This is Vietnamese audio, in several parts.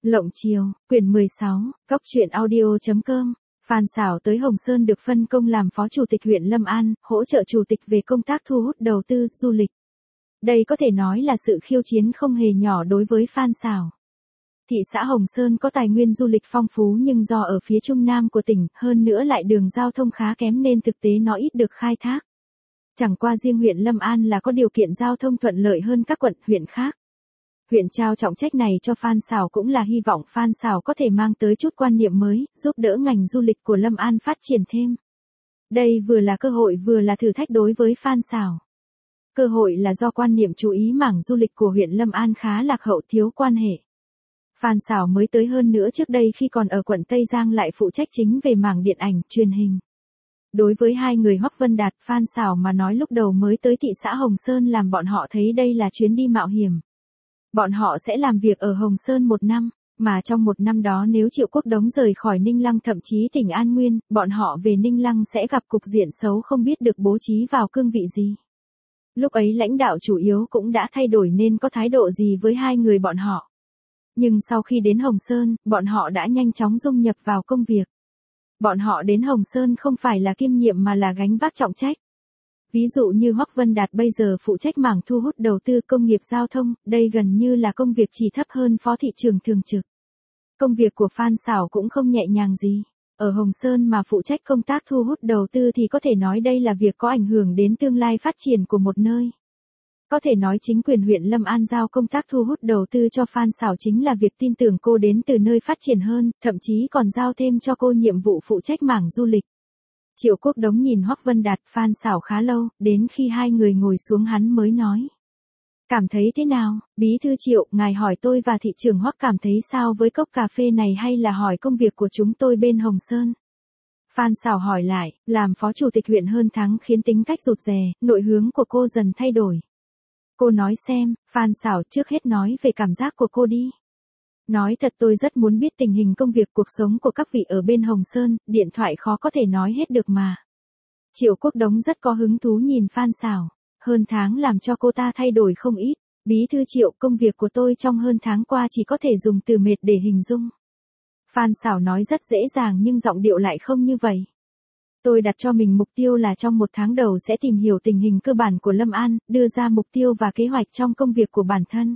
Lộng Chiều, quyển 16, Cóc truyện audio.com. Phan Xảo tới Hồng Sơn được phân công làm phó chủ tịch huyện Lâm An, hỗ trợ chủ tịch về công tác thu hút đầu tư, du lịch. Đây có thể nói là sự khiêu chiến không hề nhỏ đối với Phan Xảo. Thị xã Hồng Sơn có tài nguyên du lịch phong phú nhưng do ở phía trung nam của tỉnh, hơn nữa lại đường giao thông khá kém nên thực tế nó ít được khai thác. Chẳng qua riêng huyện Lâm An là có điều kiện giao thông thuận lợi hơn các quận, huyện khác. Huyện trao trọng trách này cho Phan Xảo cũng là hy vọng Phan Xảo có thể mang tới chút quan niệm mới, giúp đỡ ngành du lịch của Lâm An phát triển thêm. Đây vừa là cơ hội vừa là thử thách đối với Phan Xảo. Cơ hội là do quan niệm chú ý mảng du lịch của huyện Lâm An khá lạc hậu, thiếu quan hệ. Phan Xảo mới tới, hơn nữa trước đây khi còn ở quận Tây Giang lại phụ trách chính về mảng điện ảnh, truyền hình. Đối với hai người Hoắc Vân Đạt, Phan Xảo mà nói lúc đầu mới tới thị xã Hồng Sơn làm bọn họ thấy đây là chuyến đi mạo hiểm. Bọn họ sẽ làm việc ở Hồng Sơn 1 năm, mà trong 1 năm đó nếu Triệu Quốc Đống rời khỏi Ninh Lăng thậm chí tỉnh An Nguyên, bọn họ về Ninh Lăng sẽ gặp cục diện xấu không biết được bố trí vào cương vị gì. Lúc ấy lãnh đạo chủ yếu cũng đã thay đổi nên có thái độ gì với hai người bọn họ. Nhưng sau khi đến Hồng Sơn, bọn họ đã nhanh chóng dung nhập vào công việc. Bọn họ đến Hồng Sơn không phải là kiêm nhiệm mà là gánh vác trọng trách. Ví dụ như Hoắc Vân Đạt bây giờ phụ trách mảng thu hút đầu tư, công nghiệp giao thông, đây gần như là công việc chỉ thấp hơn phó thị trưởng thường trực. Công việc của Phan Xảo cũng không nhẹ nhàng gì. Ở Hồng Sơn mà phụ trách công tác thu hút đầu tư thì có thể nói đây là việc có ảnh hưởng đến tương lai phát triển của một nơi. Có thể nói chính quyền huyện Lâm An giao công tác thu hút đầu tư cho Phan Xảo chính là việc tin tưởng cô đến từ nơi phát triển hơn, thậm chí còn giao thêm cho cô nhiệm vụ phụ trách mảng du lịch. Triệu Quốc Đống nhìn Hoắc Vân Đạt, Phan Xảo khá lâu, đến khi hai người ngồi xuống hắn mới nói. Cảm thấy thế nào, Bí thư Triệu, ngài hỏi tôi và thị trưởng Hoắc cảm thấy sao với cốc cà phê này hay là hỏi công việc của chúng tôi bên Hồng Sơn? Phan Xảo hỏi lại, làm phó chủ tịch huyện hơn tháng khiến tính cách rụt rè, nội hướng của cô dần thay đổi. Cô nói xem, Phan Xảo, trước hết nói về cảm giác của cô đi. Nói thật tôi rất muốn biết tình hình công việc cuộc sống của các vị ở bên Hồng Sơn, điện thoại khó có thể nói hết được mà. Triệu Quốc Đống rất có hứng thú nhìn Phan Xảo, hơn tháng làm cho cô ta thay đổi không ít. Bí thư Triệu, công việc của tôi trong hơn tháng qua chỉ có thể dùng từ mệt để hình dung. Phan Xảo nói rất dễ dàng nhưng giọng điệu lại không như vậy. Tôi đặt cho mình mục tiêu là trong 1 tháng đầu sẽ tìm hiểu tình hình cơ bản của Lâm An, đưa ra mục tiêu và kế hoạch trong công việc của bản thân.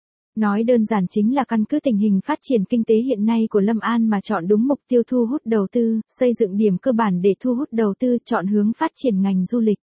Nói đơn giản chính là căn cứ tình hình phát triển kinh tế hiện nay của Lâm An mà chọn đúng mục tiêu thu hút đầu tư, xây dựng điểm cơ bản để thu hút đầu tư, chọn hướng phát triển ngành du lịch.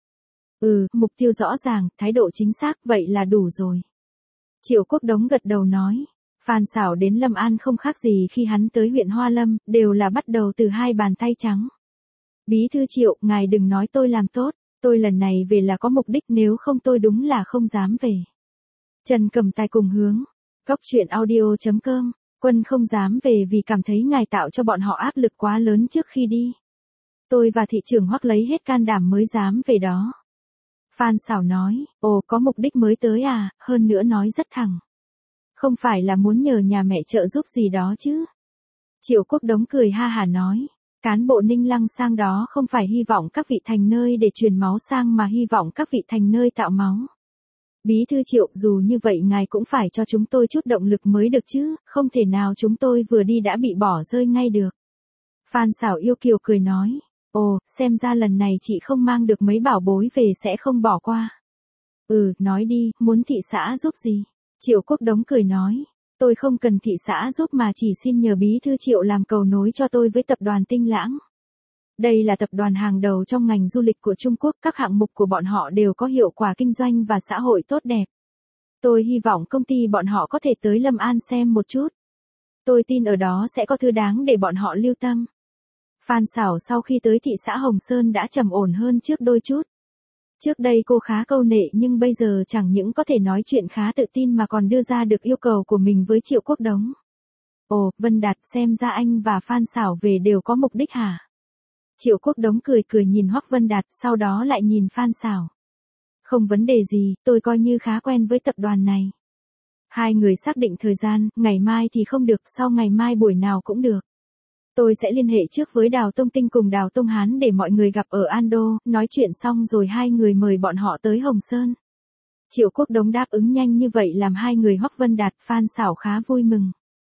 Mục tiêu rõ ràng, thái độ chính xác, vậy là đủ rồi. Triệu Quốc Đống gật đầu nói. Phan Xảo đến Lâm An không khác gì khi hắn tới huyện Hoa Lâm, đều là bắt đầu từ 2 bàn tay trắng. Bí thư Triệu, ngài đừng nói tôi làm tốt, tôi lần này về là có mục đích, nếu không tôi đúng là không dám về. Trần Cẩm Tài cùng hướng. Cóc truyện audio.com, Quân không dám về vì cảm thấy ngài tạo cho bọn họ áp lực quá lớn trước khi đi. Tôi và thị trưởng Hoắc lấy hết can đảm mới dám về đó. Phan Xảo nói, có mục đích mới tới à, hơn nữa nói rất thẳng. Không phải là muốn nhờ nhà mẹ trợ giúp gì đó chứ. Triệu Quốc Đống cười ha hả nói, cán bộ Ninh Lăng sang đó không phải hy vọng các vị thành nơi để truyền máu sang mà hy vọng các vị thành nơi tạo máu. Bí thư Triệu, dù như vậy ngài cũng phải cho chúng tôi chút động lực mới được chứ, không thể nào chúng tôi vừa đi đã bị bỏ rơi ngay được. Phan Xảo yêu kiều cười nói, xem ra lần này chị không mang được mấy bảo bối về sẽ không bỏ qua. Nói đi, muốn thị xã giúp gì? Triệu Quốc Đống cười nói, tôi không cần thị xã giúp mà chỉ xin nhờ Bí thư Triệu làm cầu nối cho tôi với tập đoàn Tinh Lãng. Đây là tập đoàn hàng đầu trong ngành du lịch của Trung Quốc, các hạng mục của bọn họ đều có hiệu quả kinh doanh và xã hội tốt đẹp. Tôi hy vọng công ty bọn họ có thể tới Lâm An xem một chút. Tôi tin ở đó sẽ có thứ đáng để bọn họ lưu tâm. Phan Xảo sau khi tới thị xã Hồng Sơn đã trầm ổn hơn trước đôi chút. Trước đây cô khá câu nệ nhưng bây giờ chẳng những có thể nói chuyện khá tự tin mà còn đưa ra được yêu cầu của mình với Triệu Quốc Đống. Vân Đạt, xem ra anh và Phan Xảo về đều có mục đích hả? Triệu Quốc Đống cười cười nhìn Hoắc Vân Đạt, sau đó lại nhìn Phan Xảo. Không vấn đề gì, tôi coi như khá quen với tập đoàn này. Hai người xác định thời gian, ngày mai thì không được, sau ngày mai buổi nào cũng được. Tôi sẽ liên hệ trước với Đào Tông Tinh cùng Đào Tông Hán để mọi người gặp ở Ando, nói chuyện xong rồi hai người mời bọn họ tới Hồng Sơn. Triệu Quốc Đống đáp ứng nhanh như vậy làm hai người Hoắc Vân Đạt, Phan Xảo khá vui mừng.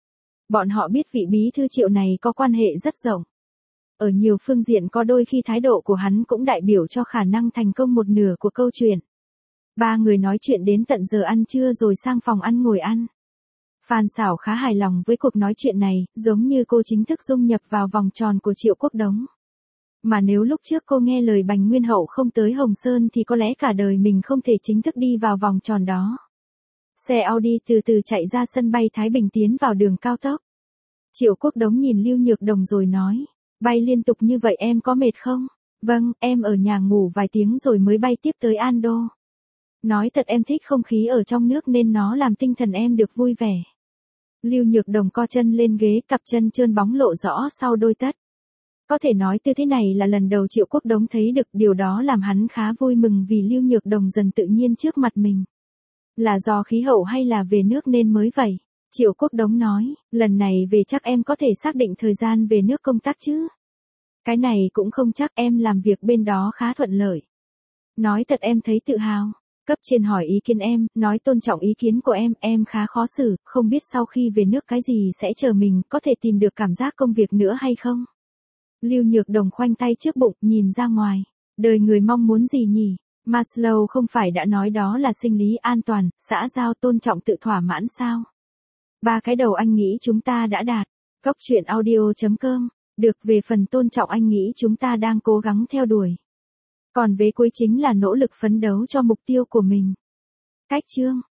Bọn họ biết vị bí thư Triệu này có quan hệ rất rộng. Ở nhiều phương diện có đôi khi thái độ của hắn cũng đại biểu cho khả năng thành công một nửa của câu chuyện. Ba người nói chuyện đến tận giờ ăn trưa rồi sang phòng ăn ngồi ăn. Phan Sảo khá hài lòng với cuộc nói chuyện này, giống như cô chính thức dung nhập vào vòng tròn của Triệu Quốc Đống. Mà nếu lúc trước cô nghe lời Bành Nguyên Hậu không tới Hồng Sơn thì có lẽ cả đời mình không thể chính thức đi vào vòng tròn đó. Xe Audi từ từ chạy ra sân bay Thái Bình tiến vào đường cao tốc. Triệu Quốc Đống nhìn Lưu Nhược Đồng rồi nói, bay liên tục như vậy em có mệt không? Vâng, em ở nhà ngủ vài tiếng rồi mới bay tiếp tới Ando. Nói thật em thích không khí ở trong nước nên nó làm tinh thần em được vui vẻ. Lưu Nhược Đồng co chân lên ghế, cặp chân trơn bóng lộ rõ sau đôi tất. Có thể nói tư thế này là lần đầu Triệu Quốc Đống thấy được, điều đó làm hắn khá vui mừng vì Lưu Nhược Đồng dần tự nhiên trước mặt mình. Là do khí hậu hay là về nước nên mới vậy? Triệu Quốc Đống nói, lần này về chắc em có thể xác định thời gian về nước công tác chứ? Cái này cũng không chắc, em làm việc bên đó khá thuận lợi. Nói thật em thấy tự hào. Cấp trên hỏi ý kiến em, nói tôn trọng ý kiến của em khá khó xử, không biết sau khi về nước cái gì sẽ chờ mình, có thể tìm được cảm giác công việc nữa hay không? Lưu Nhược Đồng khoanh tay trước bụng, nhìn ra ngoài. Đời người mong muốn gì nhỉ? Maslow không phải đã nói đó là sinh lý an toàn, xã giao, tôn trọng, tự thỏa mãn sao? Ba cái đầu anh nghĩ chúng ta đã đạt. Góc truyện audio.com. Được, về phần tôn trọng anh nghĩ chúng ta đang cố gắng theo đuổi. Còn vế cuối chính là nỗ lực phấn đấu cho mục tiêu của mình. Cách chương.